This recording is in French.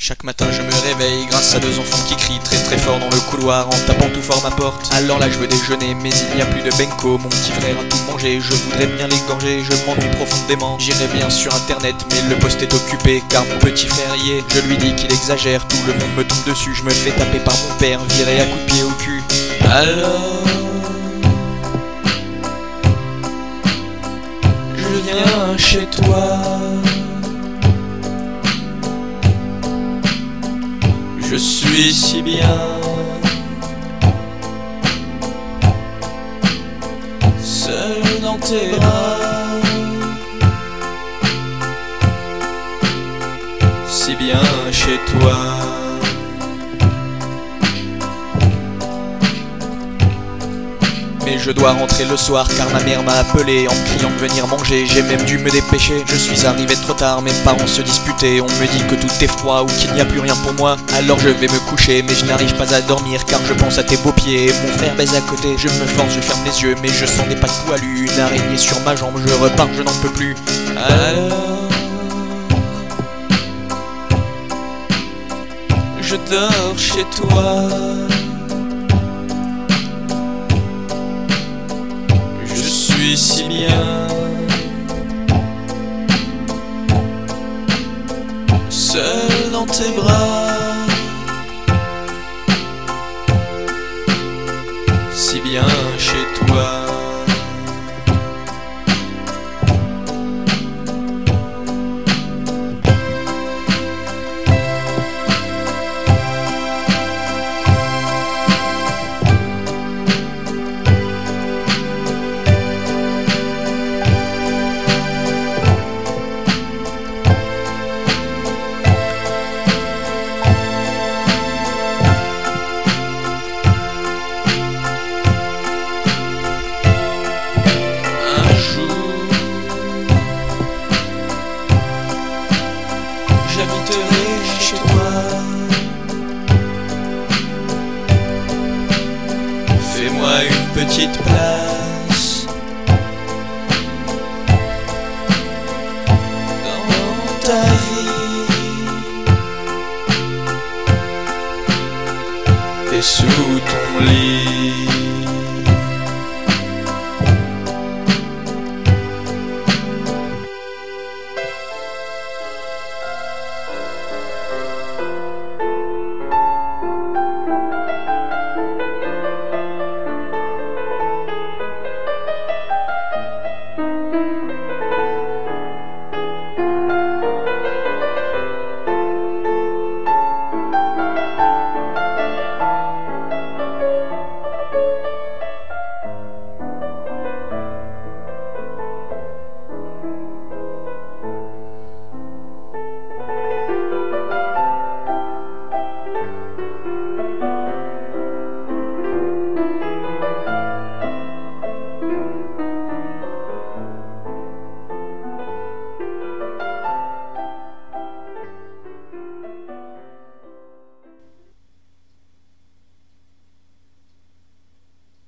Chaque matin je me réveille grâce à deux enfants qui crient très très fort dans le couloir en tapant tout fort ma porte. Alors là je veux déjeuner mais il n'y a plus de benko. Mon petit frère a tout mangé, je voudrais bien l'égorger, je m'ennuie profondément. J'irai bien sur internet mais le poste est occupé car mon petit frère y est. Je lui dis qu'il exagère, tout le monde me tombe dessus. Je me fais taper par mon père, viré à coups de pied au cul. Alors je viens chez toi. Je suis si bien seul dans tes bras, si bien chez toi. Mais je dois rentrer le soir car ma mère m'a appelé en me criant de venir manger. J'ai même dû me dépêcher, je suis arrivé trop tard, mes parents se disputaient. On me dit que tout est froid ou qu'il n'y a plus rien pour moi. Alors je vais me coucher mais je n'arrive pas à dormir car je pense à tes beaux pieds. Mon frère baise à côté, je me force, je ferme les yeux mais je sens des pattes poilues. Une araignée sur ma jambe, je repars, je n'en peux plus. Alors je dors chez toi. Je suis si bien seul dans tes bras, si bien chez toi. J'habiterai chez toi. Fais-moi une petite place dans ta vie et sous ton lit.